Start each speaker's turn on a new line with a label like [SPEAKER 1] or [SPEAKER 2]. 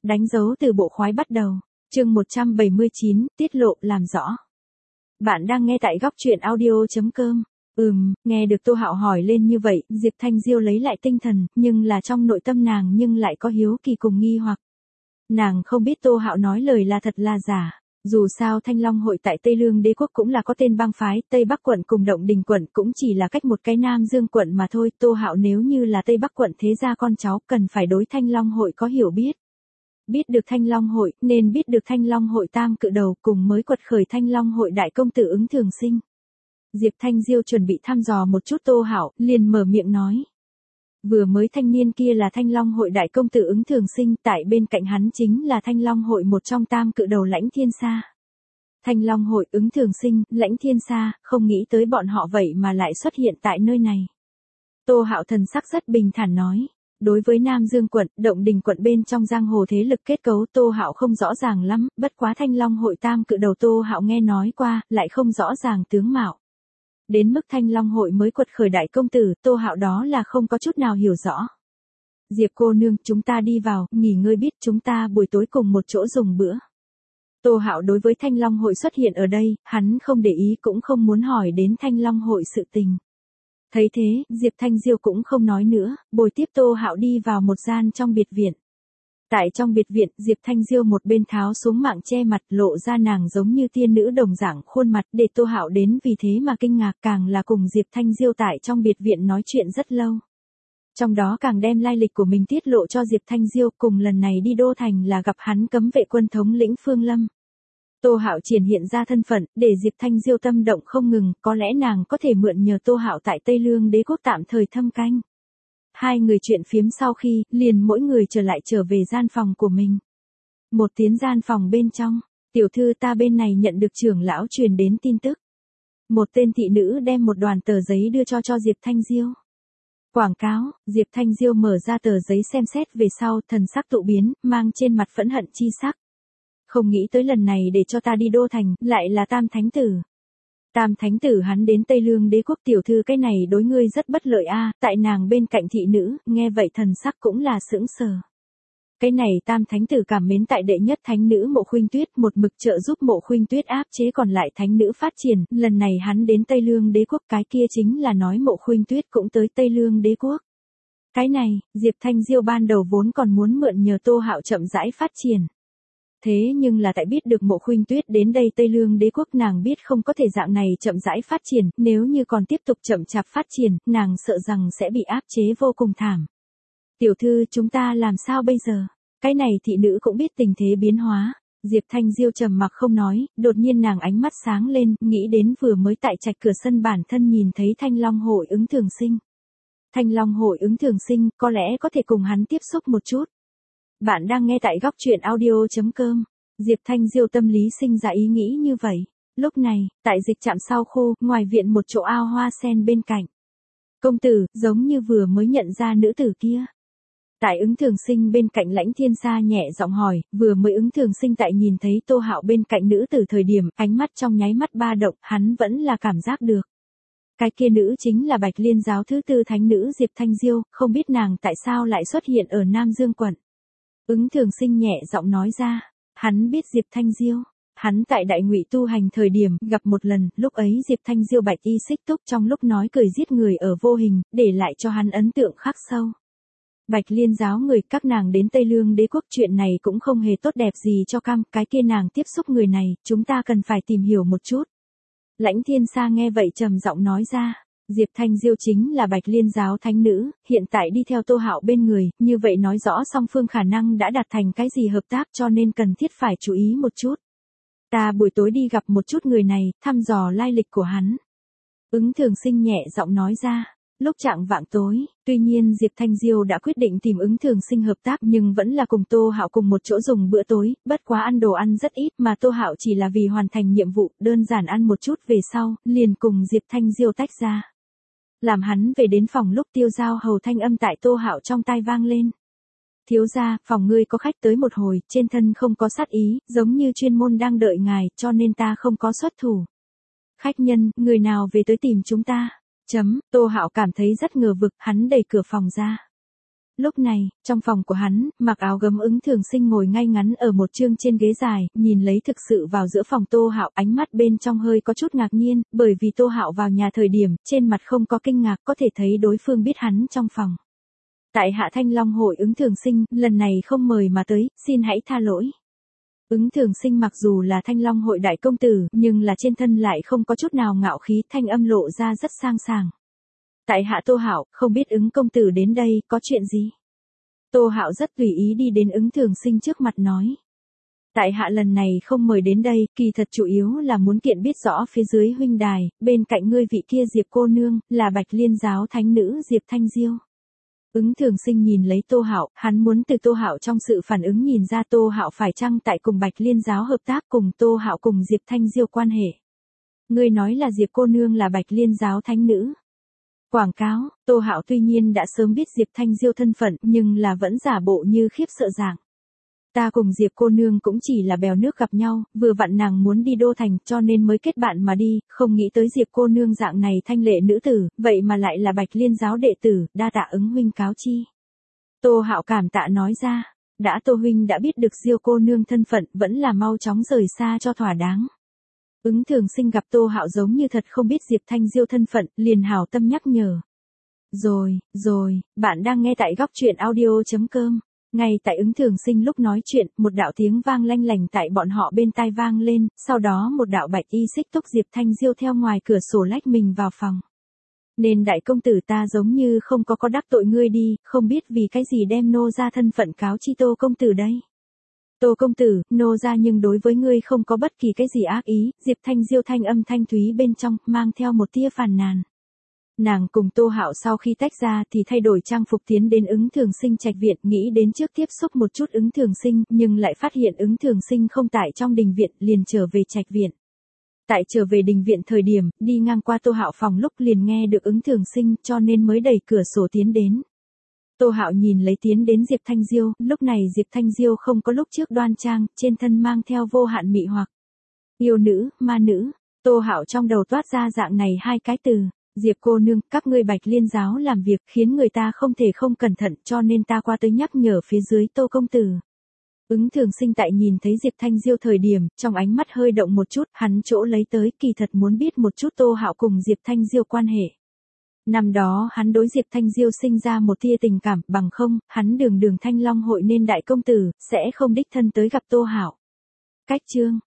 [SPEAKER 1] Đánh dấu từ bộ khoái bắt đầu. Chương 179, tiết lộ làm rõ. Bạn đang nghe tại góc truyện audio.com. Nghe được Tô Hạo hỏi lên như vậy, Diệp Thanh Diêu lấy lại tinh thần, nhưng là trong nội tâm nàng nhưng lại có hiếu kỳ cùng nghi hoặc. Nàng không biết Tô Hạo nói lời là thật là giả. Dù sao Thanh Long hội tại Tây Lương Đế quốc cũng là có tên bang phái, Tây Bắc quận cùng Động Đình quận cũng chỉ là cách một cái Nam Dương quận mà thôi. Tô Hạo nếu như là Tây Bắc quận thế gia con cháu cần phải đối Thanh Long hội có hiểu biết. Biết được Thanh Long hội, nên biết được Thanh Long hội tam cự đầu cùng mới quật khởi Thanh Long hội đại công tử Ứng Thường Sinh. Diệp Thanh Diêu chuẩn bị thăm dò một chút Tô Hạo, liền mở miệng nói. Vừa mới thanh niên kia là Thanh Long hội đại công tử Ứng Thường Sinh, tại bên cạnh hắn chính là Thanh Long hội một trong tam cự đầu Lãnh Thiên Sa. Thanh Long hội, Ứng Thường Sinh, Lãnh Thiên Sa, không nghĩ tới bọn họ vậy mà lại xuất hiện tại nơi này. Tô Hạo thần sắc rất bình thản nói. Đối với Nam Dương quận, Động Đình quận bên trong giang hồ thế lực kết cấu Tô Hạo không rõ ràng lắm, bất quá Thanh Long hội tam cự đầu Tô Hạo nghe nói qua, lại không rõ ràng tướng mạo. Đến mức Thanh Long hội mới quật khởi đại công tử, Tô Hạo đó là không có chút nào hiểu rõ. Diệp cô nương, chúng ta đi vào, nghỉ ngơi biết chúng ta buổi tối cùng một chỗ dùng bữa. Tô Hạo đối với Thanh Long hội xuất hiện ở đây, hắn không để ý cũng không muốn hỏi đến Thanh Long hội sự tình. Thấy thế, Diệp Thanh Diêu cũng không nói nữa, bồi tiếp Tô Hạo đi vào một gian trong biệt viện. Tại trong biệt viện, Diệp Thanh Diêu một bên tháo xuống mạng che mặt lộ ra nàng giống như tiên nữ đồng dạng khuôn mặt để Tô Hạo đến vì thế mà kinh ngạc, càng là cùng Diệp Thanh Diêu tại trong biệt viện nói chuyện rất lâu. Trong đó càng đem lai lịch của mình tiết lộ cho Diệp Thanh Diêu, cùng lần này đi Đô Thành là gặp hắn cấm vệ quân thống lĩnh Phương Lâm. Tô Hạo triển hiện ra thân phận, để Diệp Thanh Diêu tâm động không ngừng, có lẽ nàng có thể mượn nhờ Tô Hạo tại Tây Lương Đế quốc tạm thời thâm canh. Hai người chuyện phiếm sau khi, liền mỗi người trở về gian phòng của mình. Một tiến gian phòng bên trong, tiểu thư ta bên này nhận được trưởng lão truyền đến tin tức. Một tên thị nữ đem một đoàn tờ giấy đưa cho Diệp Thanh Diêu. Quảng cáo, Diệp Thanh Diêu mở ra tờ giấy xem xét về sau, thần sắc tụ biến, mang trên mặt phẫn hận chi sắc. Không nghĩ tới lần này để cho ta đi Đô Thành, lại là Tam Thánh Tử. Tam Thánh Tử hắn đến Tây Lương Đế quốc tiểu thư cái này đối ngươi rất bất lợi a. Tại nàng bên cạnh thị nữ, nghe vậy thần sắc cũng là sững sờ. Cái này Tam Thánh Tử cảm mến tại đệ nhất thánh nữ Mộ Khuynh Tuyết, một mực trợ giúp Mộ Khuynh Tuyết áp chế còn lại thánh nữ phát triển, lần này hắn đến Tây Lương Đế quốc cái kia chính là nói Mộ Khuynh Tuyết cũng tới Tây Lương Đế quốc. Cái này, Diệp Thanh Diêu ban đầu vốn còn muốn mượn nhờ Tô Hạo chậm rãi phát triển. Thế nhưng là tại biết được Mộ Khuynh Tuyết đến đây Tây Lương Đế quốc, nàng biết không có thể dạng này chậm rãi phát triển, nếu như còn tiếp tục chậm chạp phát triển, nàng sợ rằng sẽ bị áp chế vô cùng thảm. Tiểu thư, chúng ta làm sao bây giờ? Cái này thị nữ cũng biết tình thế biến hóa. Diệp Thanh Diêu trầm mặc không nói, đột nhiên nàng ánh mắt sáng lên, nghĩ đến vừa mới tại trạch cửa sân bản thân nhìn thấy Thanh Long hội Ứng Thường Sinh. Thanh Long hội Ứng Thường Sinh, có lẽ có thể cùng hắn tiếp xúc một chút. Bạn đang nghe tại góc truyện audio.com. Diệp Thanh Diêu tâm lý sinh ra ý nghĩ như vậy. Lúc này, tại dịch trạm sau khu, ngoài viện một chỗ ao hoa sen bên cạnh. Công tử, giống như vừa mới nhận ra nữ tử kia. Tại Ứng Thường Sinh bên cạnh Lãnh Thiên Sa nhẹ giọng hỏi, vừa mới Ứng Thường Sinh tại nhìn thấy Tô Hạo bên cạnh nữ tử thời điểm, ánh mắt trong nháy mắt ba động, hắn vẫn là cảm giác được. Cái kia nữ chính là Bạch Liên giáo thứ tư thánh nữ Diệp Thanh Diêu, không biết nàng tại sao lại xuất hiện ở Nam Dương quận. Ứng Thường Sinh nhẹ giọng nói ra, hắn biết Diệp Thanh Diêu, hắn tại Đại Ngụy tu hành thời điểm gặp một lần, lúc ấy Diệp Thanh Diêu bạch y xích túc trong lúc nói cười giết người ở vô hình, để lại cho hắn ấn tượng khắc sâu. Bạch Liên giáo người các nàng đến Tây Lương Đế quốc chuyện này cũng không hề tốt đẹp gì cho cam, cái kia nàng tiếp xúc người này, chúng ta cần phải tìm hiểu một chút. Lãnh Thiên Sa nghe vậy trầm giọng nói ra. Diệp Thanh Diêu chính là Bạch Liên giáo thánh nữ, hiện tại đi theo Tô Hạo bên người, như vậy nói rõ song phương khả năng đã đạt thành cái gì hợp tác, cho nên cần thiết phải chú ý một chút. Ta buổi tối đi gặp một chút người này, thăm dò lai lịch của hắn. Ứng Thường Sinh nhẹ giọng nói ra. Lúc chạng vạng tối, tuy nhiên Diệp Thanh Diêu đã quyết định tìm Ứng Thường Sinh hợp tác, nhưng vẫn là cùng Tô Hạo cùng một chỗ dùng bữa tối, bất quá ăn đồ ăn rất ít mà Tô Hạo chỉ là vì hoàn thành nhiệm vụ, đơn giản ăn một chút về sau, liền cùng Diệp Thanh Diêu tách ra. Làm hắn về đến phòng lúc Tiêu Giao Hầu thanh âm tại Tô Hạo trong tai vang lên. Thiếu gia, phòng ngươi có khách tới một hồi, trên thân không có sát ý, giống như chuyên môn đang đợi ngài, cho nên ta không có xuất thủ. Khách nhân, người nào về tới tìm chúng ta? Tô Hạo cảm thấy rất ngờ vực, hắn đẩy cửa phòng ra. Lúc này, trong phòng của hắn, mặc áo gấm Ứng Thường Sinh ngồi ngay ngắn ở một chương trên ghế dài, nhìn lấy thực sự vào giữa phòng Tô Hạo, ánh mắt bên trong hơi có chút ngạc nhiên, bởi vì Tô Hạo vào nhà thời điểm, trên mặt không có kinh ngạc, có thể thấy đối phương biết hắn trong phòng. Tại hạ Thanh Long hội Ứng Thường Sinh, lần này không mời mà tới, xin hãy tha lỗi. Ứng Thường Sinh mặc dù là Thanh Long hội đại công tử, nhưng là trên thân lại không có chút nào ngạo khí, thanh âm lộ ra rất sang sảng. Tại hạ Tô Hạo, không biết Ứng công tử đến đây, có chuyện gì? Tô Hạo rất tùy ý đi đến Ứng Thường Sinh trước mặt nói. Tại hạ lần này không mời đến đây, kỳ thật chủ yếu là muốn kiện biết rõ phía dưới huynh đài, bên cạnh ngươi vị kia Diệp cô nương, là Bạch Liên giáo thánh nữ Diệp Thanh Diêu. Ứng Thường Sinh nhìn lấy Tô Hạo, hắn muốn từ Tô Hạo trong sự phản ứng nhìn ra Tô Hạo phải chăng tại cùng Bạch Liên giáo hợp tác cùng Tô Hạo cùng Diệp Thanh Diêu quan hệ. Ngươi nói là Diệp cô nương là Bạch Liên giáo thánh nữ. Quảng cáo, Tô Hạo tuy nhiên đã sớm biết Diệp Thanh Diêu thân phận, nhưng là vẫn giả bộ như khiếp sợ dạng. Ta cùng Diệp cô nương cũng chỉ là bèo nước gặp nhau, vừa vặn nàng muốn đi Đô Thành cho nên mới kết bạn mà đi, không nghĩ tới Diệp cô nương dạng này thanh lệ nữ tử, vậy mà lại là Bạch Liên giáo đệ tử, đa tạ Ứng huynh cáo chi. Tô Hạo cảm tạ nói ra, đã Tô huynh đã biết được Diêu cô nương thân phận, vẫn là mau chóng rời xa cho thỏa đáng. Ứng Thường Sinh gặp Tô Hạo giống như thật không biết Diệp Thanh Diêu thân phận, liền hảo tâm nhắc nhở. Rồi, bạn đang nghe tại góc truyện audio.com. Ngay tại Ứng Thường Sinh lúc nói chuyện, một đạo tiếng vang lanh lành tại bọn họ bên tai vang lên, sau đó một đạo bạch y xích túc Diệp Thanh Diêu theo ngoài cửa sổ lách mình vào phòng. Nên đại công tử ta giống như không có đắc tội ngươi đi, không biết vì cái gì đem nô ra thân phận cáo chi Tô công tử đây. Tô công tử, nô ra nhưng đối với ngươi không có bất kỳ cái gì ác ý, Diệp Thanh Diêu thanh âm thanh thúy bên trong, mang theo một tia phàn nàn. Nàng cùng Tô Hạo sau khi tách ra thì thay đổi trang phục tiến đến Ứng Thường Sinh trạch viện, nghĩ đến trước tiếp xúc một chút Ứng Thường Sinh, nhưng lại phát hiện Ứng Thường Sinh không tại trong đình viện, liền trở về trạch viện. Tại trở về đình viện thời điểm, đi ngang qua Tô Hạo phòng lúc liền nghe được Ứng Thường Sinh, cho nên mới đẩy cửa sổ tiến đến. Tô Hạo nhìn lấy tiến đến Diệp Thanh Diêu, lúc này Diệp Thanh Diêu không có lúc trước đoan trang, trên thân mang theo vô hạn mị hoặc. Yêu nữ, ma nữ, Tô Hạo trong đầu toát ra dạng này hai cái từ. Diệp cô nương, các ngươi Bạch Liên giáo làm việc khiến người ta không thể không cẩn thận, cho nên ta qua tới nhắc nhở phía dưới Tô công tử. Ứng Thường Sinh tại nhìn thấy Diệp Thanh Diêu thời điểm, trong ánh mắt hơi động một chút, hắn chỗ lấy tới kỳ thật muốn biết một chút Tô Hạo cùng Diệp Thanh Diêu quan hệ. Năm đó hắn đối Diệp Thanh Diêu sinh ra một tia tình cảm, bằng không, hắn đường Thanh Long hội nên đại công tử, sẽ không đích thân tới gặp Tô Hạo. Cách chương